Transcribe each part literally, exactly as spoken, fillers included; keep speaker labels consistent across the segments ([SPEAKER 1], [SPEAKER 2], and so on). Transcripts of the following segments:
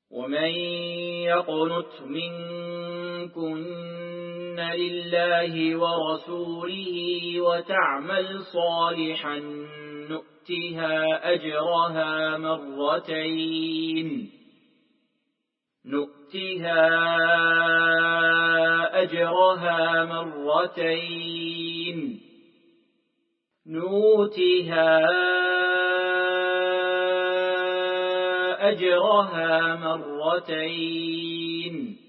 [SPEAKER 1] ومن يقنت منكن لله ورسوله وتعمل صالحا نؤتها أجرها مرتين نؤتها أجرها مرتين نؤتها أجرها مرتين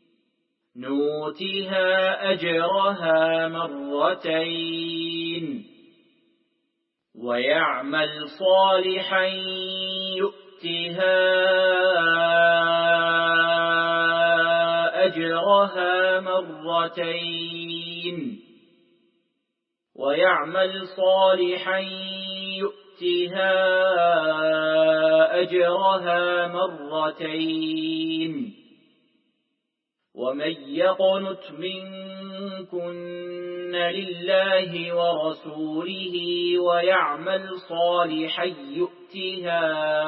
[SPEAKER 1] نؤتها أجرها مرتين ويعمل صالحا يؤتها أجرها مرتين ويعمل صالحا يؤتها أجرها مرتين ومن يقنت منكن لله ورسوله ويعمل صالحا يؤتها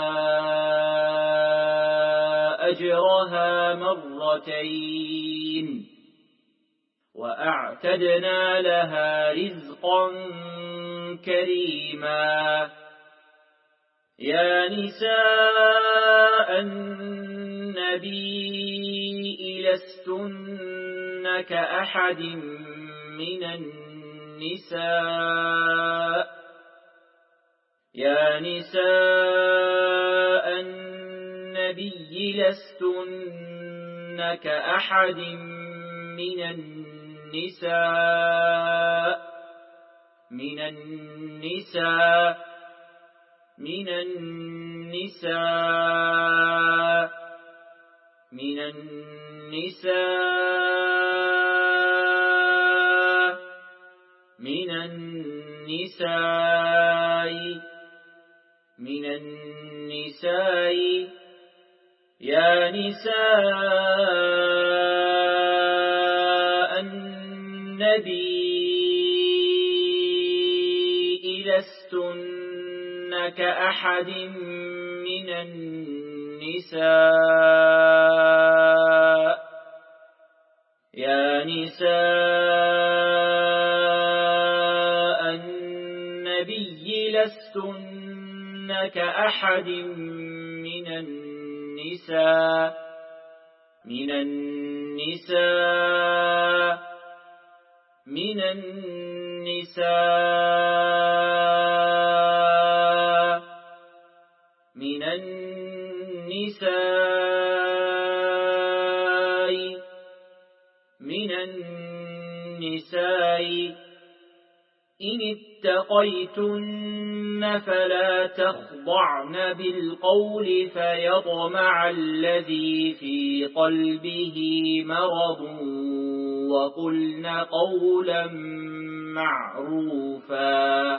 [SPEAKER 1] أجرها مرتين وأعتدنا لها رزقا كريما يا نساء النبي لستن كأحد من النساء يا نساء النبي لستن كأحد من النساء من النساء من النساء من النساء من النساء من النساء يا نساء النبي لستن كأحد من النساء يا نساء النبي لستن كأحد من النساء من النساء من النساء من النساء من النساء إن اتقيتن فلا تخضعن بالقول فيطمع الذي في قلبه مرض وقلن قولا معروفا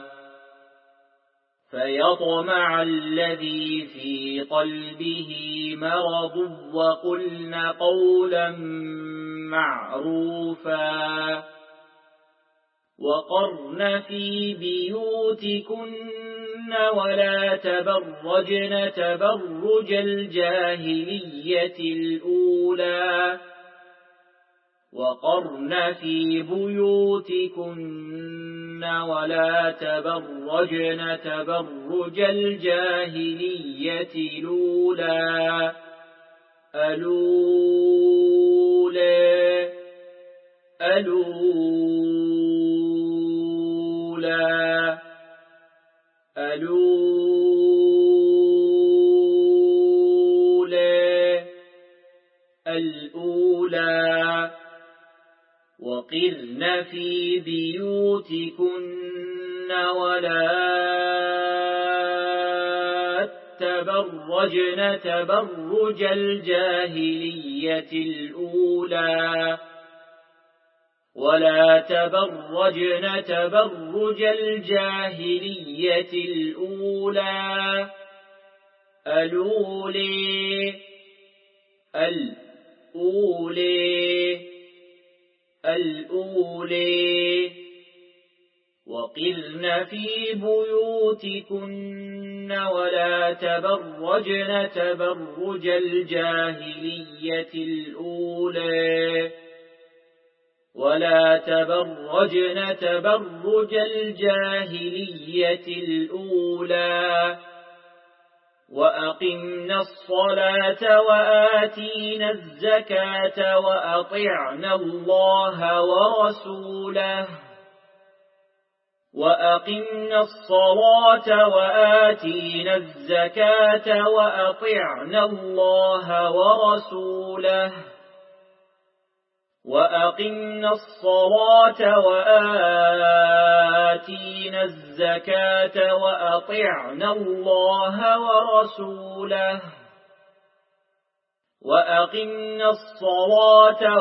[SPEAKER 1] فيطمع الذي في قلبه مرض وقلن قولا معروفا وقرن في بيوتكن ولا تبرجن تبرج الجاهلية الأولى وقرن في بيوتكن ولا تبرجن تبرج الجاهلية الأولى الأولى الأولى الأولى الأولى وقرن في بيوتكن ولا تبرجن تبرج الجاهلية الأولى ولا تبرجن تبرج الجاهلية الأولى الأولى الأولى الأولى وقرن في بيوتكن ولا تبرجن تبرج الجاهلية الأولى ولا تبرجن تبرج الجاهلية الأولى وأقمنا الصلاة وآتينا الزكاة وأطعنا الله ورسوله وأقمنا الصلاة وآتينا الزكاة وأطعنا الله ورسوله وأقمنا الصلاة وآتينا الزكاة وأطعنا الله ورسوله وأقمنا الصلاة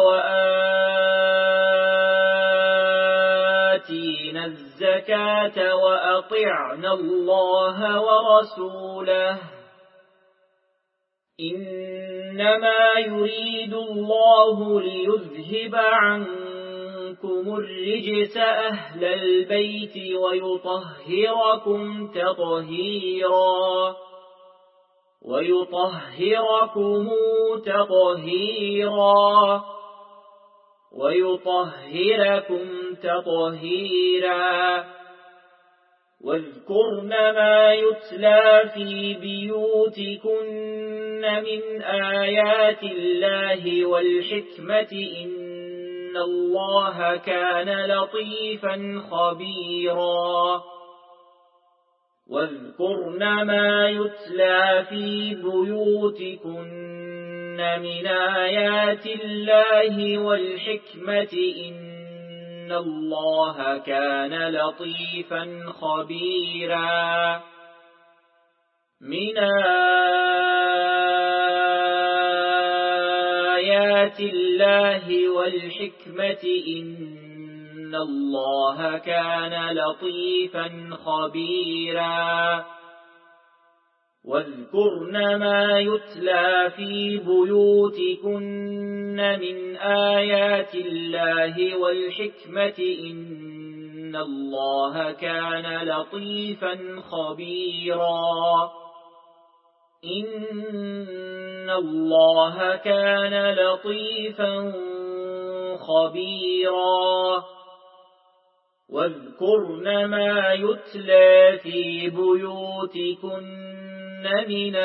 [SPEAKER 1] وآتينا الزكاة وأطعنا الله ورسوله إنما يريد الله ليذهب عنكم الرجس أهل البيت ويطهركم تطهيرا ويطهركم تطهيرا ويطهركم تطهيرا واذكرن ما يتلى في بيوتكن من آيات الله والحكمة إن الله كان لطيفا خبيرا واذكرن ما يتلى في بيوتكن من آيات الله والحكمة إن الله كان لطيفا خبيرا من آيات الله والحكمة إن الله كان لطيفا خبيرا واذكرن ما يتلى في بيوتكن من آيات الله والحكمة إن الله كان لطيفا خبيرا إن الله كان لطيفا خبيرا واذكرن ما يتلى في بيوتكن من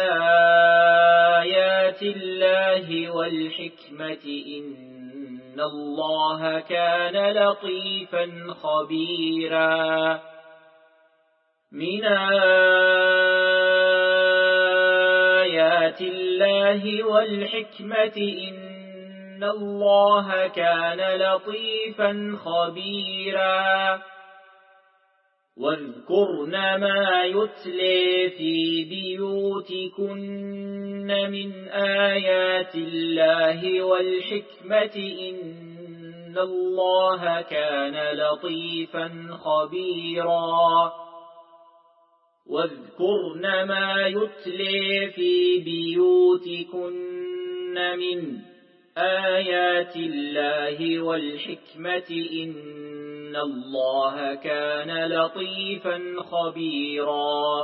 [SPEAKER 1] آيات الله والحكمة إن الله كان لطيفا خبيرا من آيات الله والحكمة إن الله كان لطيفا خبيرا واذكرن ما يتلى في بيوتكن من آيات الله والحكمة إن الله كان لطيفا خبيرا واذكرن ما يتلى في بيوتكن من آيات الله والحكمة إن الله كان لطيفا خبيرا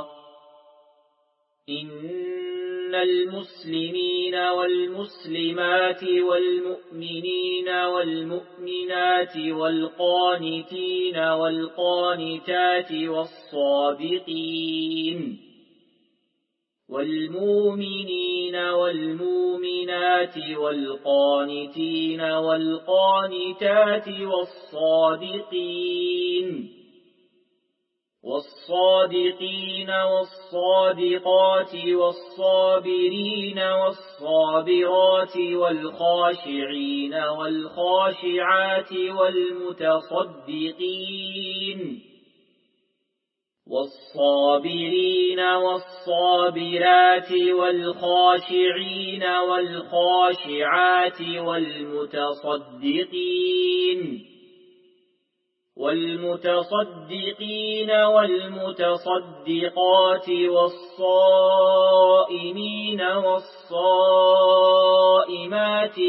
[SPEAKER 1] إن المسلمين والمسلمات والمؤمنين والمؤمنات والقانتين والقانتات والصادقين والمؤمنين والمؤمنات والقانتين والقانتات والصادقين والصادقين والصادقات والصابرين والصابرات والخاشعين والخاشعات والمتصدقين والصابرين والصابرات والخاشعين والخاشعات والمتصدقين والمتصدقين والمتصدقات والصائمين والصائمات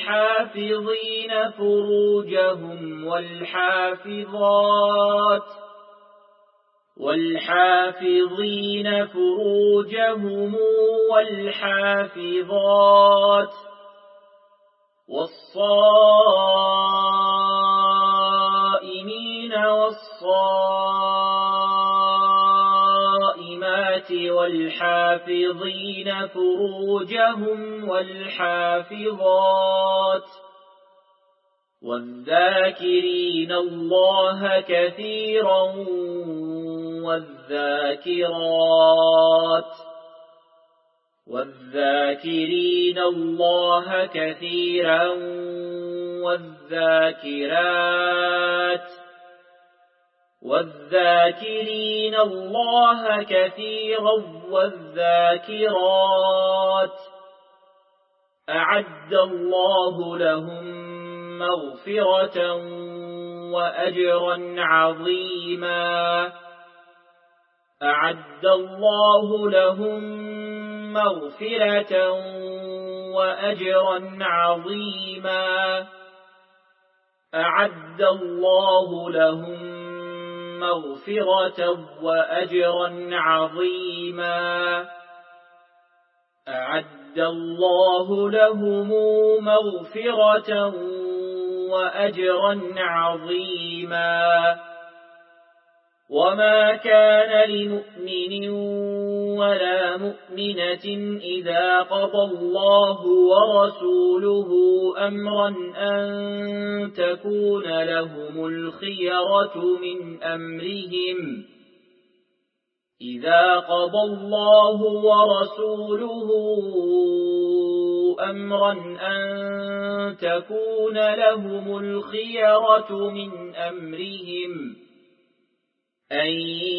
[SPEAKER 1] والحافظين فروجهم والحافظات والحافظين فروجهم والحافظات والصائمين والصائمات والحافظين فروجهم والحافظات والذاكرين الله كثيرا والذاكرات والذاكرين الله كثيرا والذاكرات والذاكرين الله كثيرا والذاكرات أعد الله لهم مغفرة وأجرا عظيما أعد الله لهم مغفرة وأجرا عظيما أعد الله لهم مغفرة وأجرا عظيما أعد الله لهم مغفرة وأجرا عظيما وما كان لمؤمن ولا مؤمنة إذا قضى الله ورسوله أمرا أن تكون لهم الخيرة من أمرهم إذا قضى الله ورسوله أمرا أن تكون لهم الخيرة من أمرهم أن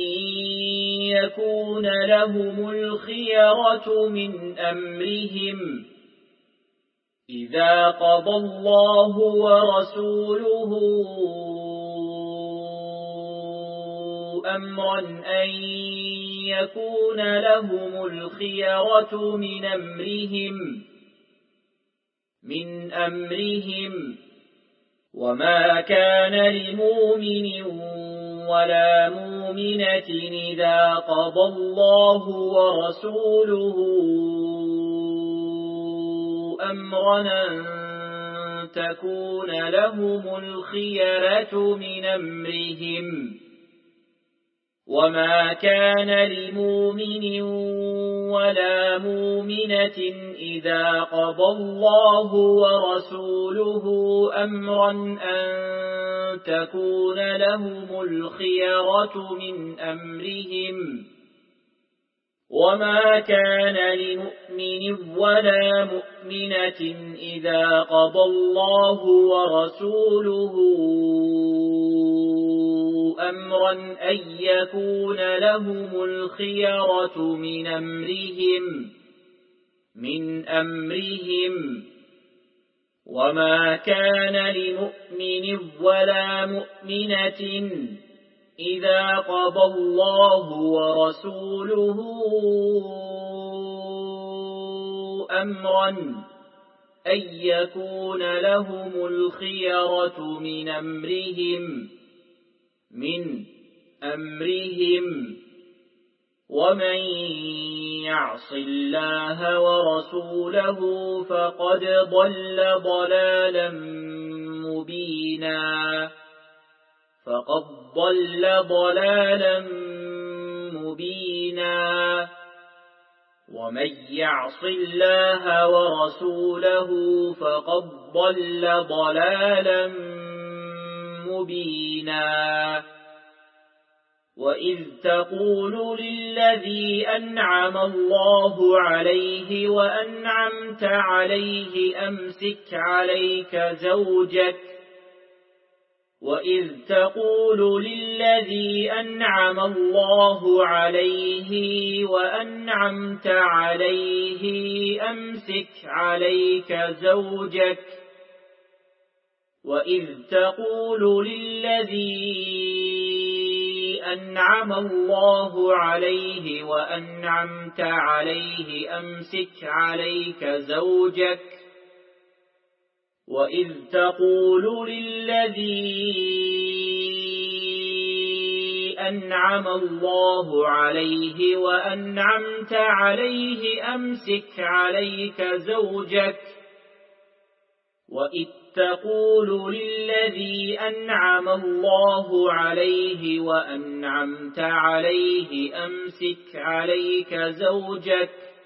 [SPEAKER 1] يكون لهم الخيرة من أمرهم إذا قضى الله ورسوله أمرا أن يكون لهم الخيرة من أمرهم من أمرهم وما كان لمؤمن ولا مؤمنة إذا قضى الله ورسوله أمرا أن تكون لهم الخيرة من أمرهم وما كان لمؤمن ولا مؤمنة إذا قضى الله ورسوله أمرا أن تكون لهم الخيرة من أمرهم وما كان لمؤمن ولا مؤمنة إذا قضى الله ورسوله أمرا أن يكون لهم الخيرة من أمرهم من أمرهم وما كان لمؤمن ولا مؤمنة إذا قضى الله ورسوله أمرا أن يكون لهم الخيرة من أمرهم من أمرهم ومن يعص الله ورسوله فقد ضل ضلالا مبينا فقد ضل ضلالا مبينا ومن يعص الله ورسوله فقد ضل ضلالا مبينا وإذ تقول للذي أنعم الله عليه وأنعمت عليه أمسك عليك زوجك وإذ تقول للذي أنعم الله عليه وأنعمت عليه أمسك عليك زوجك وإذ تقول للذي أنعم الله عليه وأنعمت عليه أمسك عليك زوجك وإذ تقول للذي أنعم الله عليه وأنعمت عليه أمسك عليك زوجك وإذ تقول للذي أنعم الله عليه وأنعمت عليه أمسك عليك زوجك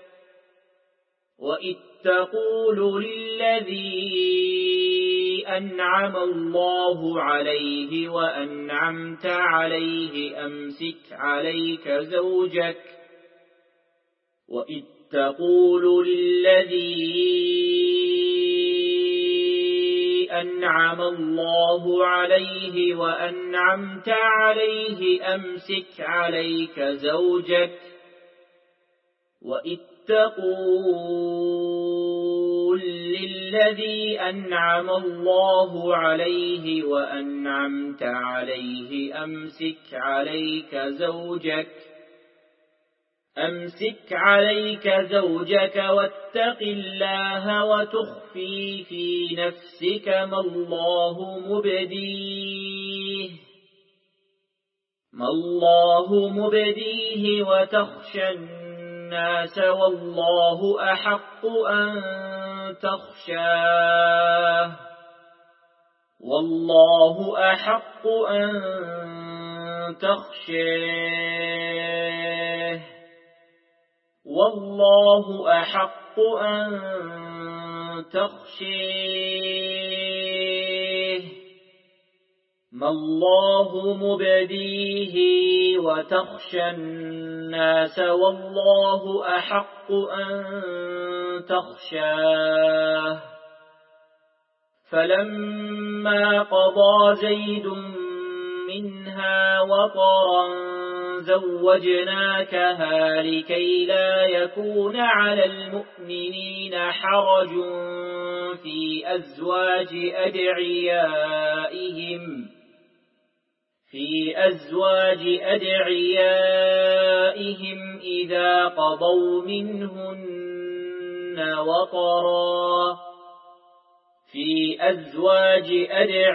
[SPEAKER 1] وإذ تقول للذي أنعم الله عليه وأنعمت عليه أمسك عليك زوجك وإذ تقول للذي أنعم الله عليه وأنعمت عليه أمسك عليك زوجك وإذ تقول للذي أنعم الله عليه وأنعمت عليه أمسك عليك زوجك أمسك عليك زوجك واتق الله وتخفي في نفسك ما الله مبديه ما الله مبديه وتخشى الناس والله أحق أن تخشاه والله أحق أن تخشاه والله أحق أن تخشيه ما الله مبديه وتخشى الناس والله أحق أن تخشاه فلما قضى زيد منها وطرا زوجناكها لكي لا يكون على المؤمنين حرج في أزواج أدعيائهم في أزواج أدعيائهم إذا قضوا منهن وطرا في أزواج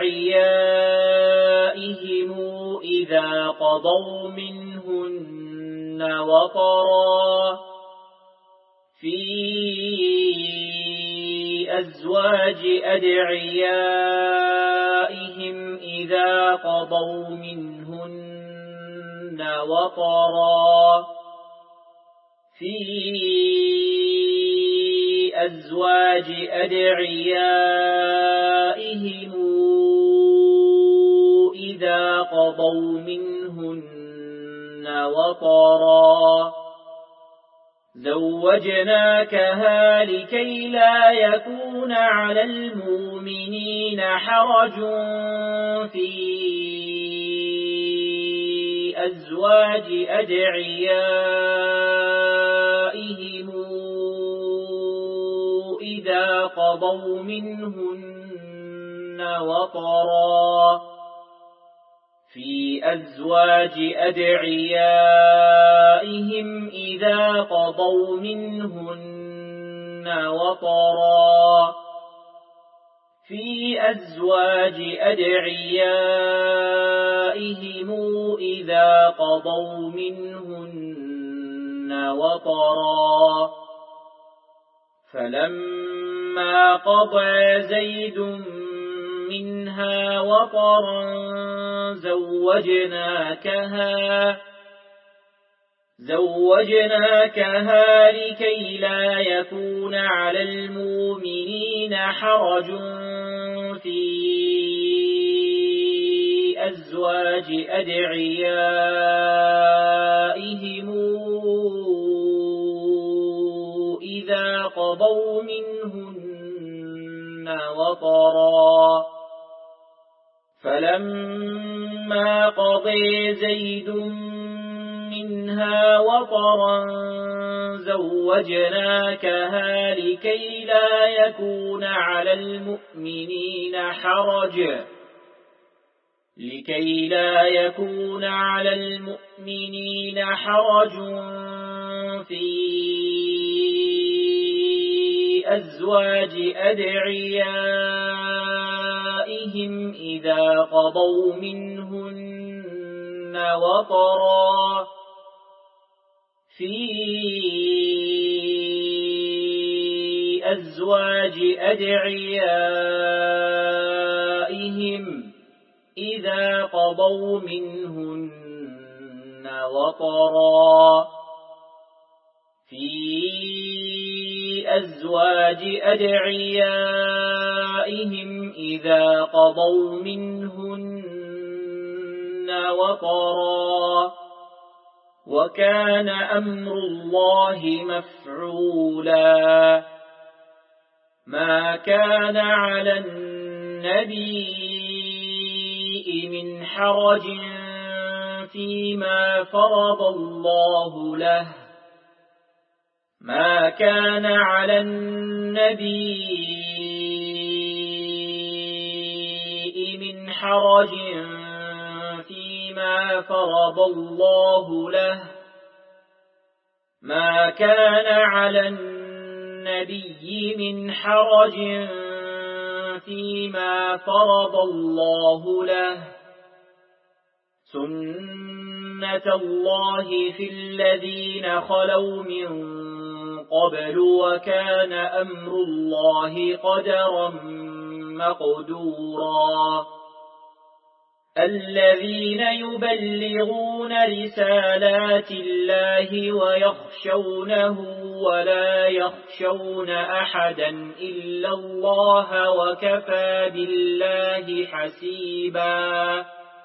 [SPEAKER 1] أدعيائهم إذا قضوا منهن وطرا في أزواج أدعيائهم إذا قضوا منهن وطرا في أزواج أدعيائهم إذا قضوا منهن وطرا زوجناكها لكي لا يكون على المؤمنين حرج في أزواج أدعيائهم إذا قضوا منهن وطرا في أزواج أدعيائهم إذا قضوا منهن وطرا في أزواج أدعيائهم إذا قضوا منهن وطرا فلما قضى زيد منها وطرا زوجناكها زوجناكها لكي لا يكون على المؤمنين حرج في أزواج أدعيائهم إذا قضوا منهن وطرا فلما قضى زيد منها وطرا زوجناكها لكي لا يكون على المؤمنين حرج لكي لا يكون على المؤمنين حرج في أزواج أدعيائهم إذا قضوا منهن وطرا في أزواج أدعيائهم إذا قضوا منهن وطرا في أزواج أدعيائهم إذا قضوا منهن وطرا وكان أمر الله مفعولا ما كان على النبي من حرج فيما فرض الله له ما كان على النبي من حرج فيما فرض الله له ما كان على النبي من حرج فيما فرض الله له سنة الله في الذين خلوا من قبل وكان أمر الله قدرا مقدورا الذين يبلغون رسالات الله ويخشونه ولا يخشون أحدا إلا الله وكفى بالله حسيبا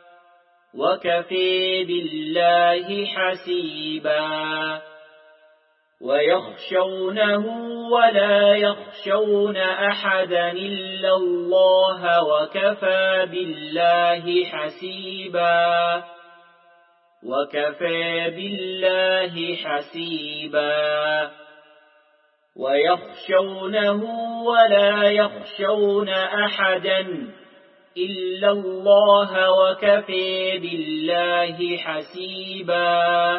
[SPEAKER 1] وكفى بالله حسيبا ويخشونه ولا يخشون أحدا إلا الله وكفى بالله حسيبا وكفى بالله حسيبا ويخشونه ولا يخشون أحدا إلا الله وكفى بالله حسيبا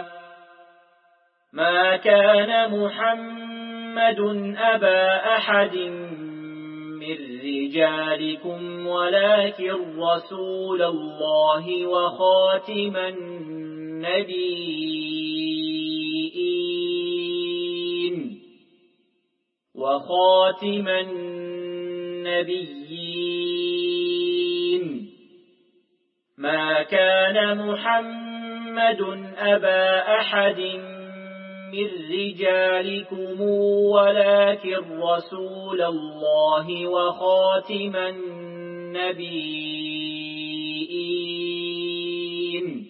[SPEAKER 1] ما كان محمد أبا أحد من رجالكم ولكن رسول الله وخاتم النبيين وخاتم النبيين ما كان محمد أبا أحد من رجالكم ولكن رسول الله وخاتم النبيين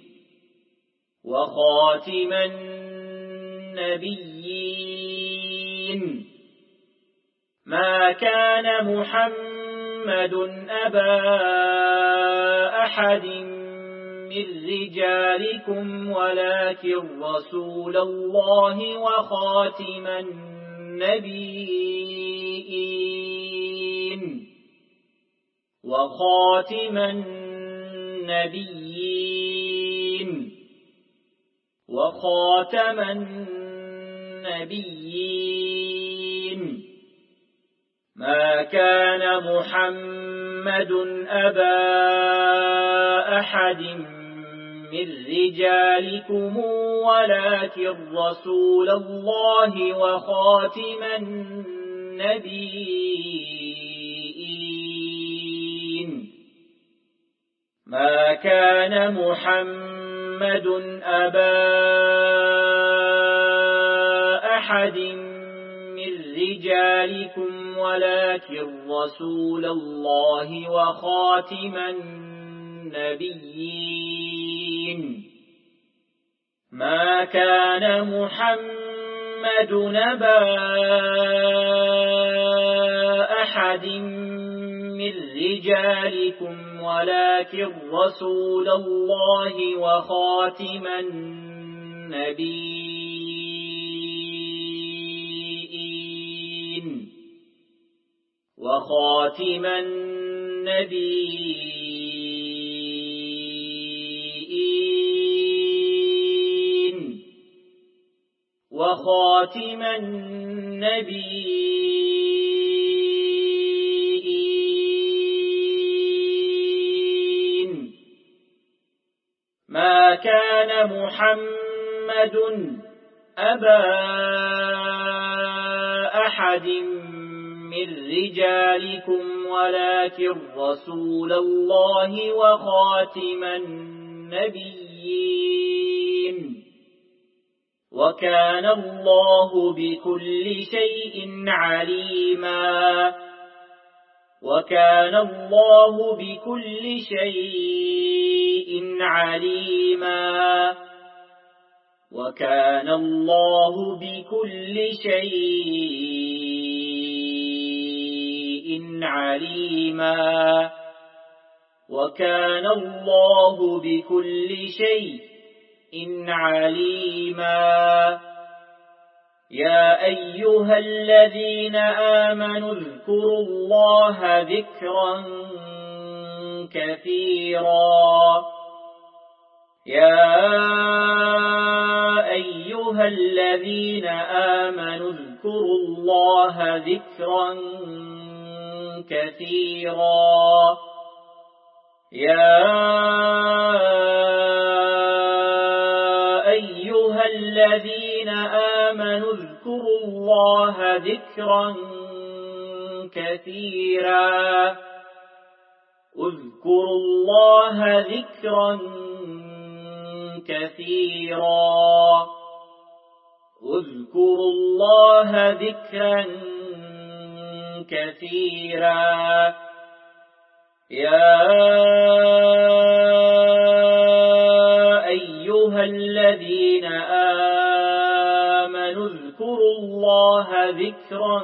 [SPEAKER 1] وخاتم النبيين ما كان محمد أبا أحد من رجالكم ولكن رسول الله وخاتم النبيين وخاتم النبيين وخاتم النبيين ما كان محمد أبا أحد من رجالكم ولكن رسول الله وخاتم النبيين ما كان محمد أبا أحد من رجالكم ولكن رسول الله وخاتم النبيين ما كان محمد أبا أحد من رجالكم ولكن رسول الله وخاتم النبيين وخاتم النبيين وخاتم النبيين ما كان محمد أبا أحد من رجالكم ولكن رسول الله وخاتم النبيين وكان الله بكل شيء عليما وكان الله بكل شيء عليما وكان الله بكل شيء عليما وكان الله بكل شيء عليما يا أيها الذين آمنوا اذكروا الله ذكرا كثيرا يا أيها الذين آمنوا اذكروا الله ذكرا كثيرا يا أيها الذين آمنوا اذكروا الله ذكرا كثيرا اذكروا الله ذكرا كثيرا اذكروا الله ذكرا كثيرا يا أيها الذين آمنوا اذكروا الله ذكرا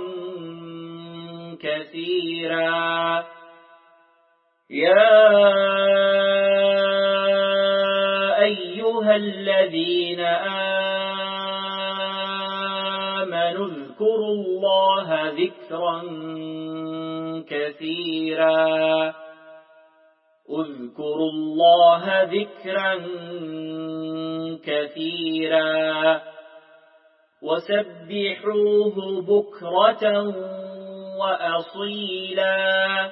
[SPEAKER 1] كثيرا يا أيها الذين آمنوا اذكروا الله ذكرا كثيرا اذكروا الله ذكرا كثيرا وسبحوه بكرة وأصيلا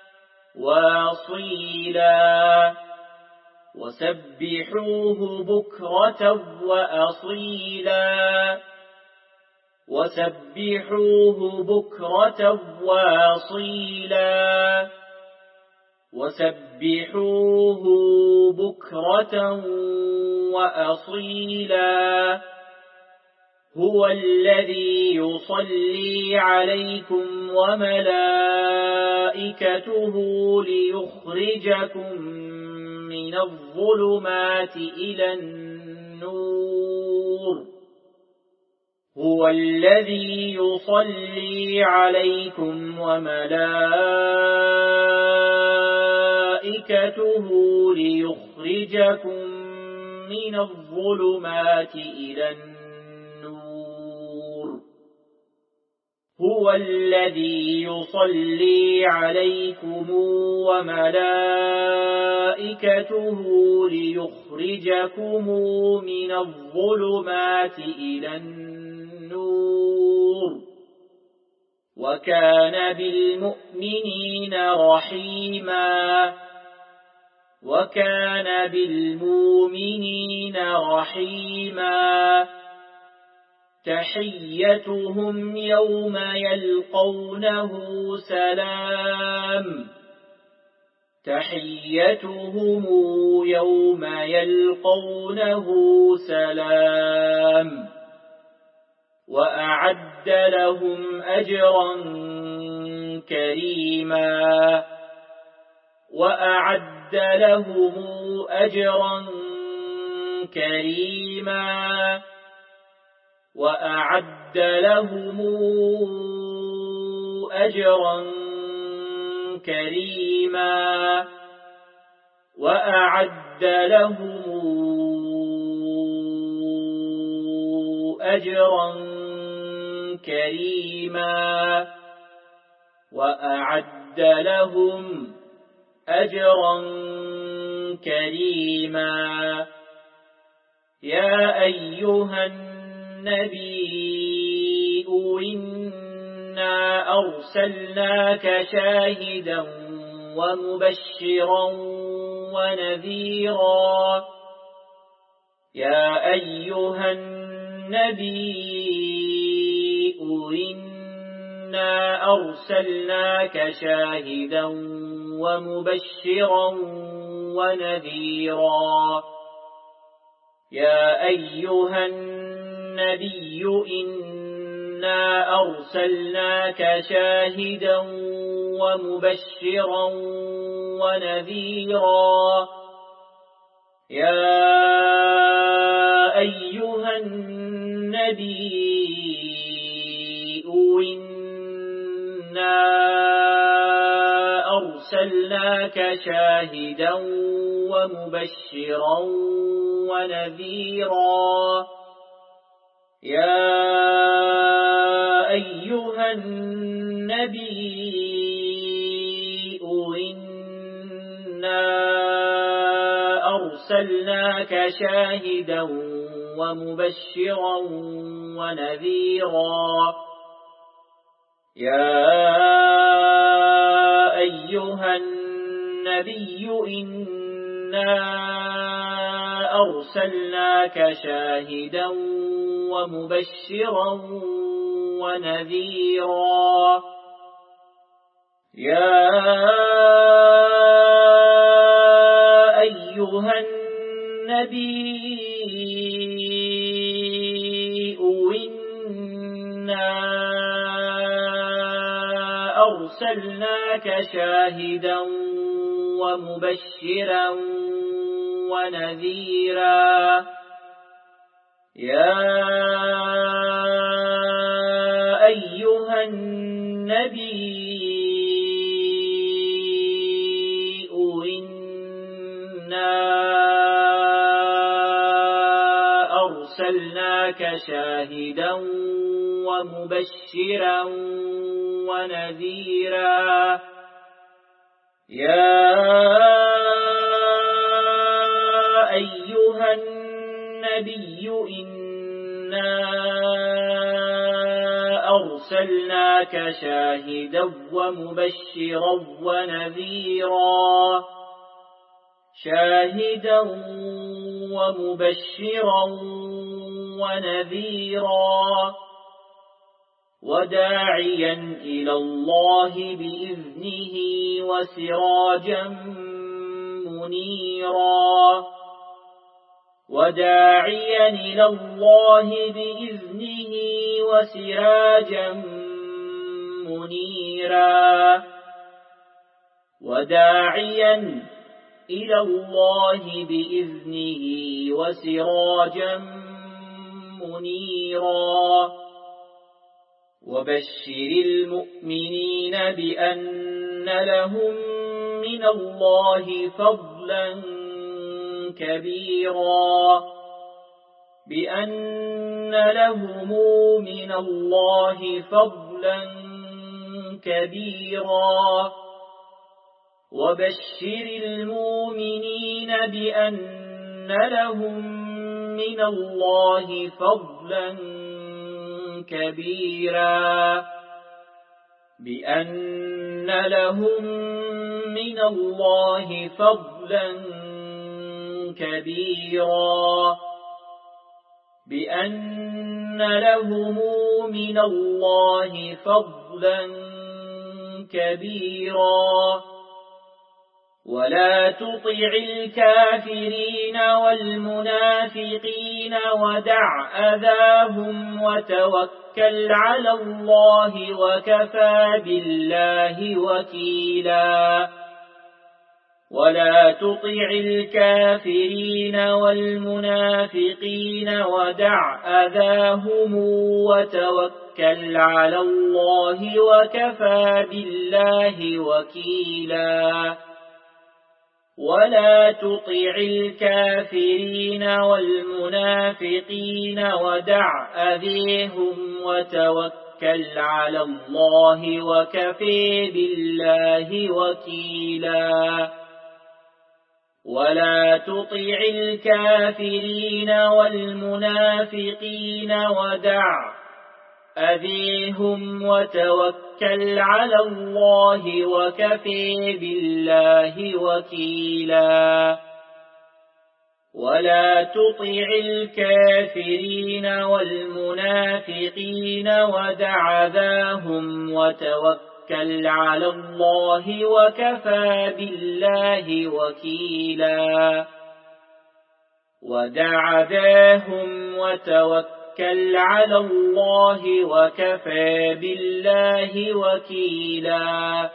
[SPEAKER 1] وأصيلا وسبحوه بكرة وأصيلا وسبحوه بكرة وأصيلا وسبحوه بكرة وأصيلا هو الذي يصلي عليكم وملائكته ليخرجكم من الظلمات إلى النور هو الذي يصلي عليكم وملائكته ليخرجكم من الظلمات إلى النور هو الذي يصلي عليكم وملائكته ليخرجكم من الظلمات إلى النور وكان بالمؤمنين رحيما وكان بالمؤمنين رحيما تحيتهم يوم يلقونه سلام تحيتهم يوم يلقونه سلام وأعد لهم أجرا كريما وأعد لهم أجرا كريما وأعد لهم أجرا كريما وأعد لهم أجرا كريما وأعد لهم أجرا كريما يا أيها النبي إنا أرسلناك شاهدا ومبشرا ونذيرا يا أيها النبي إنا أرسلناك شاهدا ومبشرا ونذيرا يا أيها النبي إنا أرسلناك شاهدا ومبشرا ونذيرا يا أيها النبي إنا أرسلناك شاهدا ومبشرا ونذيرا يا أيها النبي إنا أرسلناك شاهدا ومبشرا ونذيرا يا أيها النبي إنا أرسلناك شاهدا ومبشرا ونذيرا يا أيها النبي إنا أرسلناك شاهدا ومبشرا ونذيرا يا أيها النبي إنا أرسلناك شاهدا ومبشرا ونذيرا يا أيها النبي إنا أرسلناك شاهدا ومبشرا ونذيرا شاهدا ومبشرا ونذيرا وداعيا إلى الله بإذنه وسراجا منيرا وداعيا إلى الله بإذنه وسراجا منيرا وداعيا إلى الله بإذنه وسراجا منيرا وبشر المؤمنين بأن لهم من الله فضلا كبيرا بأن لهم من الله فضلا كبيرا وبشر المؤمنين بأن لهم من الله فضلا كبيرا بأن لهم من الله فضلا كبيرا بأن لهم من الله فضلا كبيرا ولا تطع الكافرين والمنافقين ودع أذاهم وتوكل على الله وكفى بالله وكيلا ولا تطع الكافرين والمنافقين ودع أذاهم وتوكل على الله وكفى بالله وكيلا ولا تطع الكافرين والمنافقين ودع أذيهم وتوكل على الله وكفى بالله وكيلا ولا تطع الكافرين والمنافقين ودع أذيهم وتوكل على الله وكفى بالله وكيلا ولا تطع الكافرين والمنافقين ودع ذاهم وتوكل على الله وكفى بالله وكيلا ودع ذاهم وتوكل على الله وكفى بالله وكيلا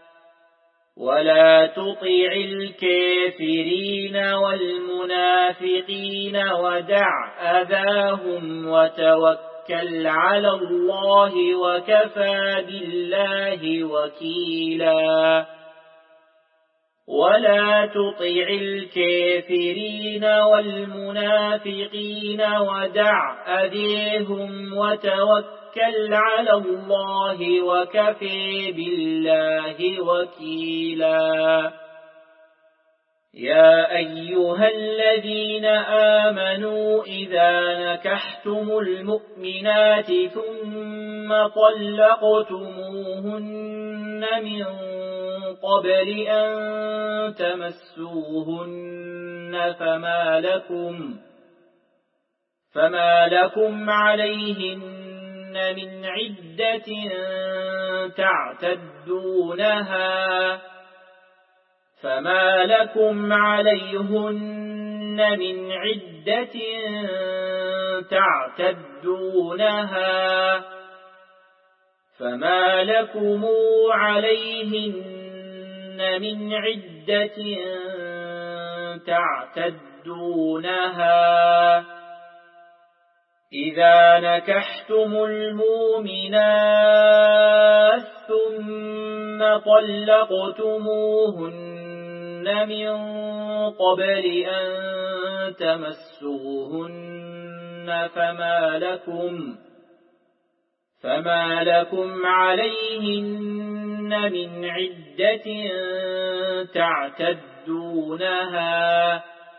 [SPEAKER 1] ولا تطع الكافرين والمنافقين ودع أذاهم وتوكل على الله وكفى بالله وكيلا ولا تطع الكافرين والمنافقين ودع أذيهم وتوكل على الله وكفى بالله وكيلا يا أيها الذين آمنوا إذا نكحتم المؤمنات ثم طلقتموهن من قبل أن تمسوهن فما لكم فما لكم عليهن من عدة تعتدونها فما لكم عليهن من عدة تعتدونها فما لكم عليهن من عدة تعتدونها إذا نكحتم المؤمنات ثم طلقتموهن من قبل أن تمسوهن فما لكم فما لكم عليهن من عدة تعتدونها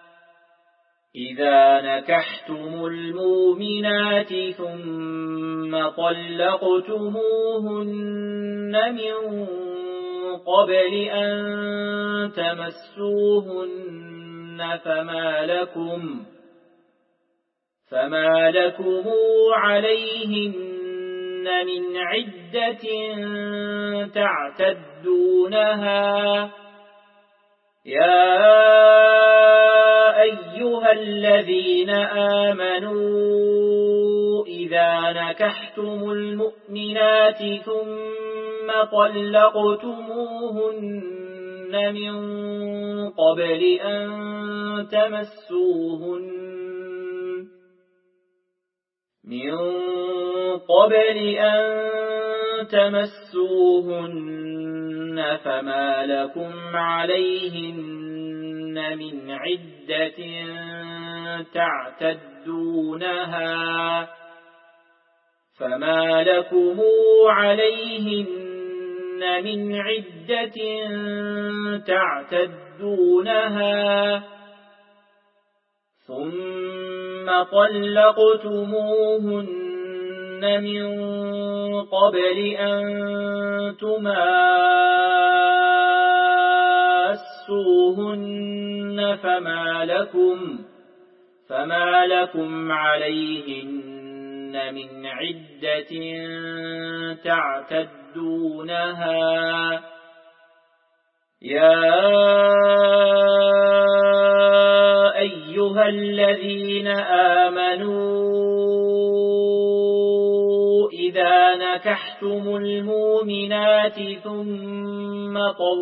[SPEAKER 1] إذا نكحتم المؤمنات ثم طلقتموهن من قبل أن تمسوهن فما لكم فما لكم عليهن من عدة تعتدونها يا أيها الذين آمنوا إذا نكحتم المؤمنات ثم طلقتموهن من قبل أن تمسوهن من قبل أن تمسوهن فما لكم عليهن من عدة تعتدونها فما لكم عليهن من عدة تعتدونها ثم طلقتموهن من قبل أن تماسوهن فما لكم فما لكم عليهن من عدة تعتدونها يا أيها الذين آمنوا إذا نكحتم المؤمنات ثم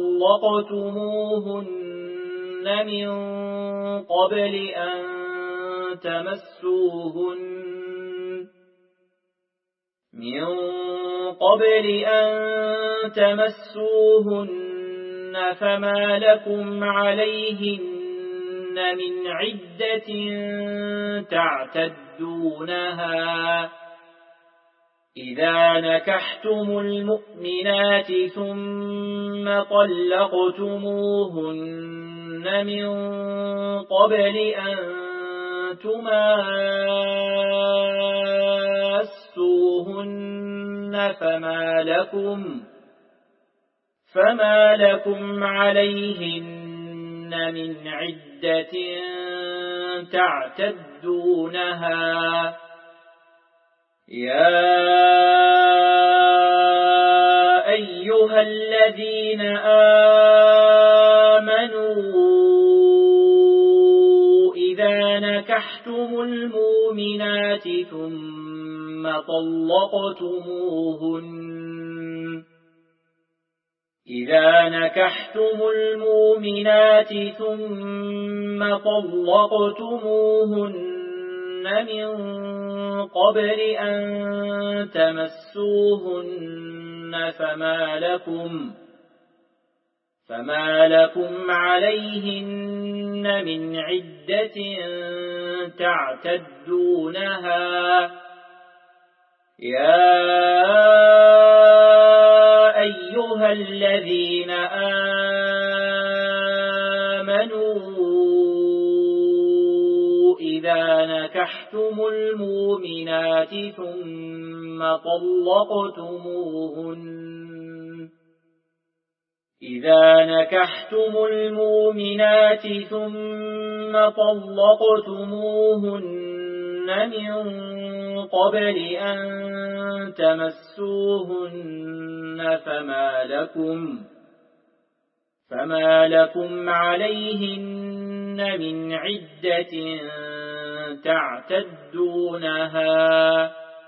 [SPEAKER 1] طلقتموهن من قبل أن تمسوهن من قبل أن تمسوهن فما لكم عليهن من عدة تعتدونها إذا نكحتم المؤمنات ثم طلقتموهن من قبل أن تماسوهن فما لكم فما لكم عليهن من عدة تعتدونها يا أيها الذين آمنوا إذا نكحتم المؤمنات ثم طلقتموهن إذا نكحتم المؤمنات ثم طلقتموهن من قبل أن تمسوهن فما لكم فما لكم عليهن من عدة تعتدونها يا أيها الذين آمنوا إذا نكحتم المؤمنات ثم طلقتموهن إذا نكحتم المؤمنات ثم طلقتموهن من قبل أن تمسوهن فما لكم فما لكم عليهن من عدة تعتدونها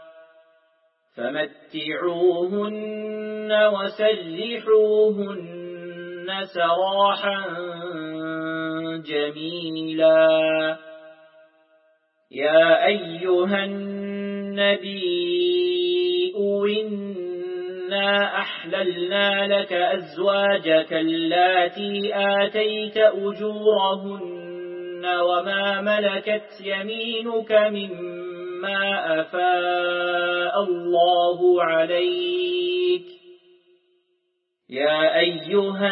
[SPEAKER 1] فمتعوهن وسرحوهن سراحا جميلا يا أيها النبي إنا أحللنا لك أزواجك اللاتي آتيت أجورهن وما ملكت يمينك مما أفاء الله عليك يا أيها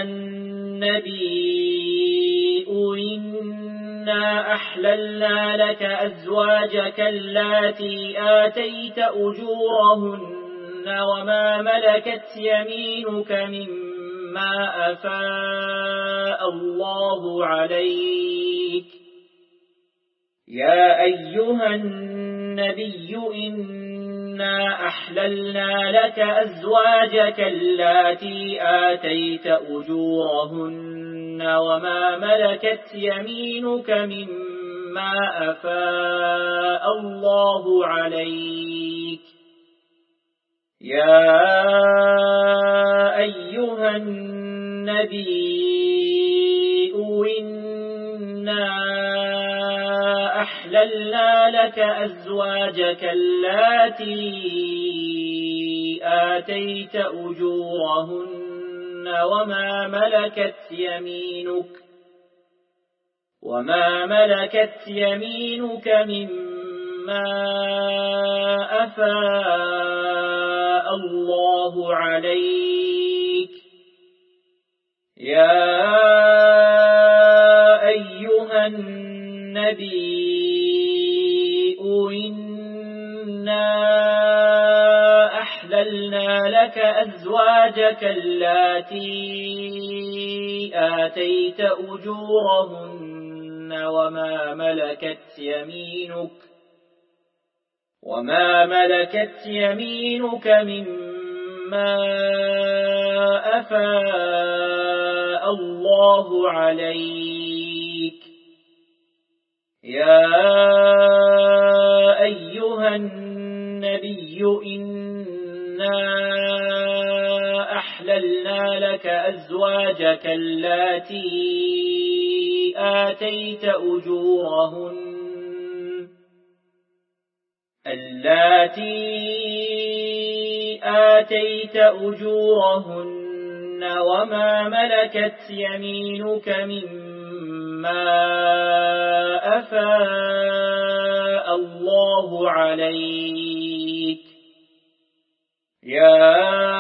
[SPEAKER 1] النبي إنا أحللنا لك أزواجك اللاتي آتيت أجورهن وما ملكت يمينك مما أفاء الله عليك يا أيها النبي إنا أحللنا لك أزواجك اللاتي آتيت أجورهن وما ملكت يمينك مما أفاء الله عليك يا أيها النبي إنا أحللنا لك أزواجك اللاتي آتيت أجورهن وما ملكت يمينك وما ملكت يمينك مما أفاء الله عليك يا أيها النبي إنا أحللنا لك أزواجك اللاتي آتيت أجورهن وما ملكت يمينك وما ملكت يمينك مما أفاء الله عليك يا أيها النبي إنا أحللنا لك أزواجك اللاتي آتيت أجورهن اللاتي آتيت أجورهن وما ملكت يمينك مما أفاء الله عليك يا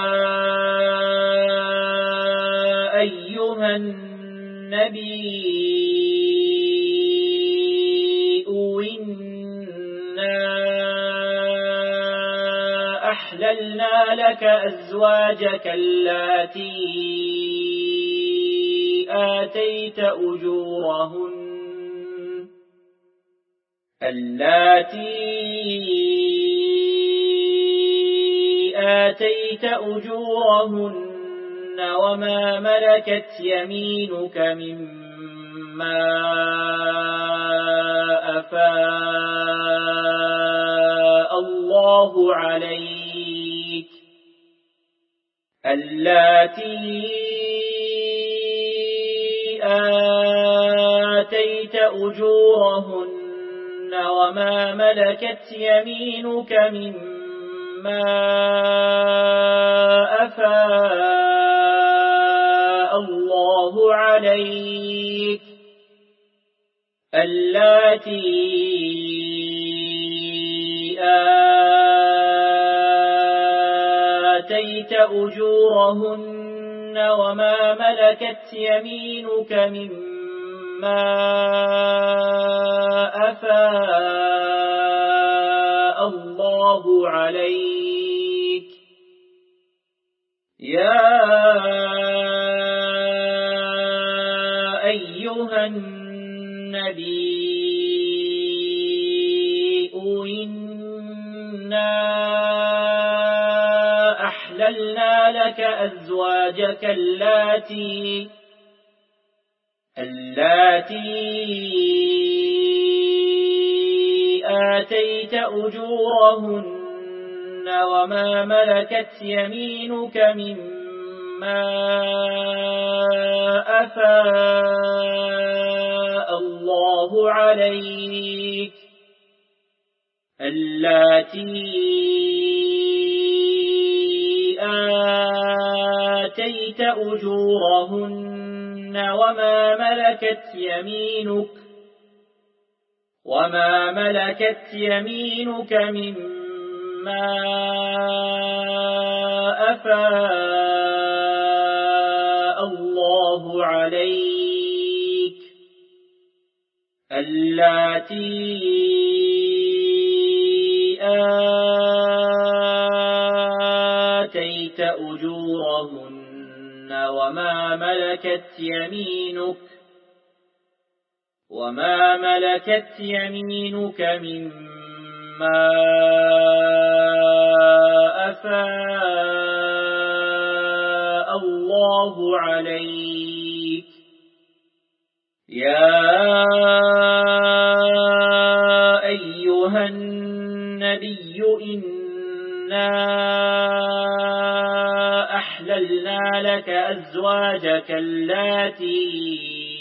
[SPEAKER 1] أيها النبي أحللنا لك أزواجك اللاتي آتيت أجورهن اللاتي آتيت أجورهن وما ملكت يمينك مما أفاء الله عليك اللاتي آتيت أجورهن وما ملكت يمينك مما أفاء الله عليك اللاتي آتيت أجورهن وما ملكت يمينك مما أفاء الله عليك يا أيها النبي إنا أحللنا لك أزواجك اللاتي اللاتي آتيت أجورهن وما ملكت يمينك مما أفاء الله عليك اللاتي آتيت أجورهن وما ملكت يمينك وما ملكت يمينك مما أفاء الله عليك اللاتي آتيت أجورهن وما ملكت يمينك وما ملكت يمينك مما أفاء الله عليك يا أيها النبي إنا أحللنا لك أزواجك اللاتي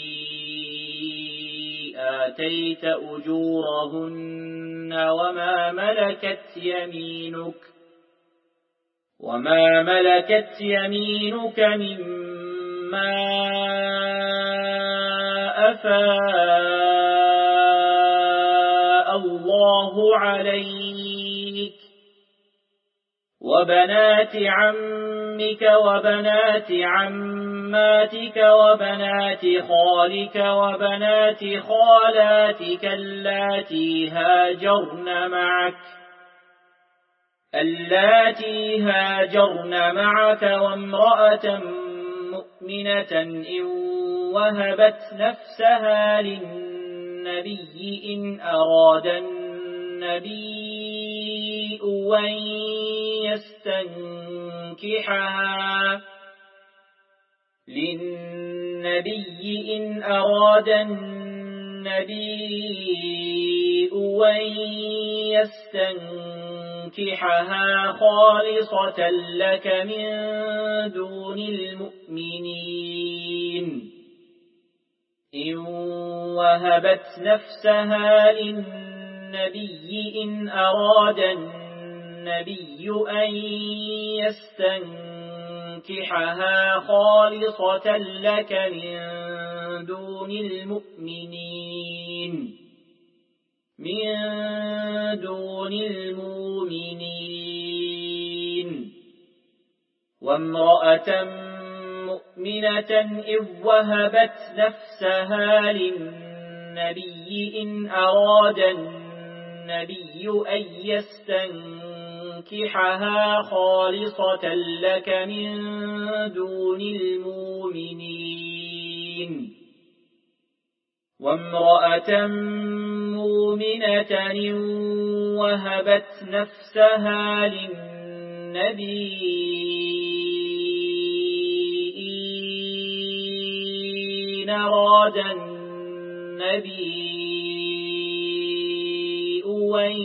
[SPEAKER 1] آتيت أجورهن وما ملكت يمينك وما ملكت يمينك مما أفاء الله عليك وبنات عمك وبنات عماتك وبنات خالك وبنات خالاتك اللاتي هاجرن معك اللاتي هاجرن معك وامرأة مؤمنة إن وهبت نفسها للنبي إن أراد النبي أن يستنكحها للنبي إن أراد النبي أن يستنكحها خالصة لك من دون المؤمنين إن وهبت نفسها للنبي إن أراد النبي أن يستنكحها خالصة لك من دون المؤمنين من دون المؤمنين وامرأة مؤمنة إذ وهبت نفسها للنبي إن أراد النبي أن يستنكحها خالصة لك من دون المؤمنين وامرأة مؤمنة وهبت نفسها للنبي إن أراد النبي أن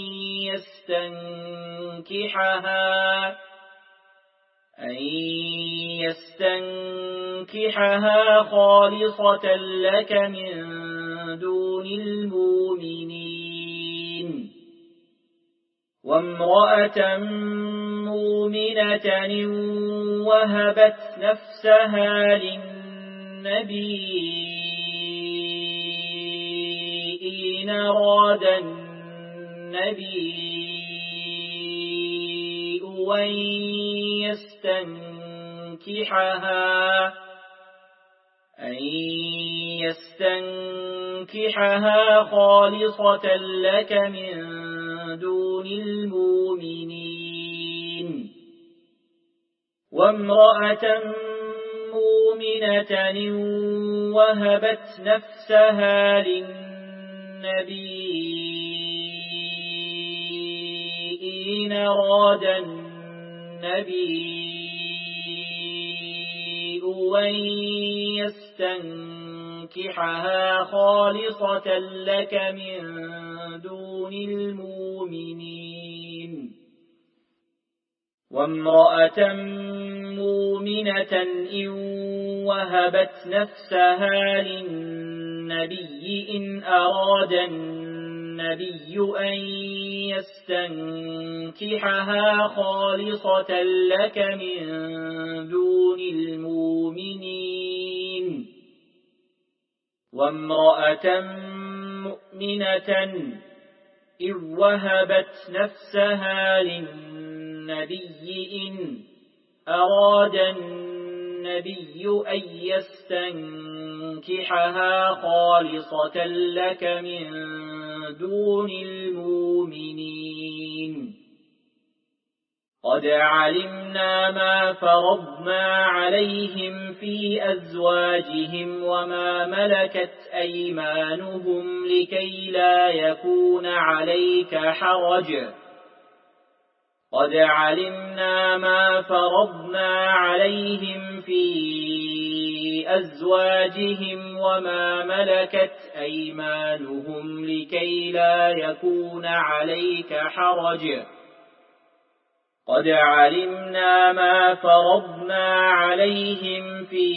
[SPEAKER 1] يستنكحها أن يستنكحها خالصة لك من دون المؤمنين وامرأة مؤمنة وهبت نفسها للنبي إن أراد النبي أن يستنكحها أن يستنكحها خالصة لك من دون المؤمنين وامرأة مؤمنة وهبت نفسها للنبي إن أراد النبي أن يستنكحها خالصة لك من دون المؤمنين وامرأة مؤمنة إن وهبت نفسها للنبي إن أراد النبي أن يستنكحها خالصة لك من دون المؤمنين وامرأة مؤمنة إذ وهبت نفسها للنبي إن أراد النبي أن يستنكحها خالصة لك من دون المؤمنين قد علمنا ما فرضنا عليهم في أزواجهم وما ملكت أيمانهم لكي لا يكون عليك حرج قد علمنا ما فرضنا عليهم في أزواجهم وما ملكت أيمانهم لكي لا يكون عليك حرج قد علمنا ما فرضنا عليهم في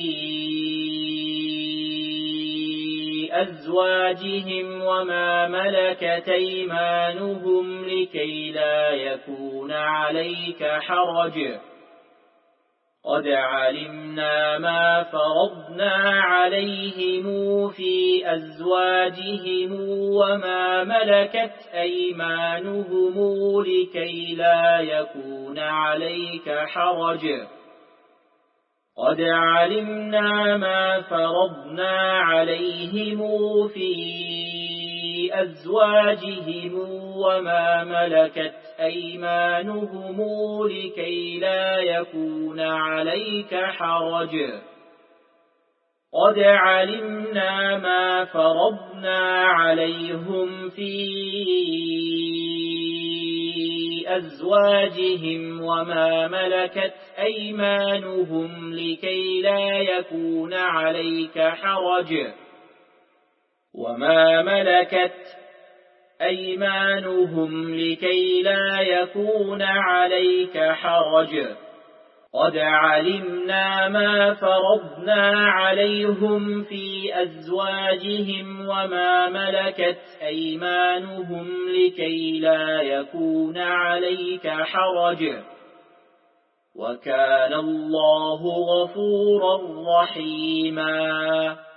[SPEAKER 1] أزواجهم وما ملكت أيمانهم لكي لا يكون عليك حرج قد علمنا ما فرضنا عليهم في أزواجهم وما ملكت أيمانهم لكي لا يكون عليك حرج قد علمنا ما فرضنا عليهم في أزواجهم وما ملكت أيمانهم لكي لا يكون عليك حرج قد علمنا ما فرضنا عليهم في أزواجهم وما ملكت أيمانهم لكي لا يكون عليك حرج وما ملكت أيمانهم لكي لا يكون عليك حرج قد علمنا ما فرضنا عليهم في أزواجهم وما ملكت أيمانهم لكي لا يكون عليك حرج وكان الله غفورا رحيما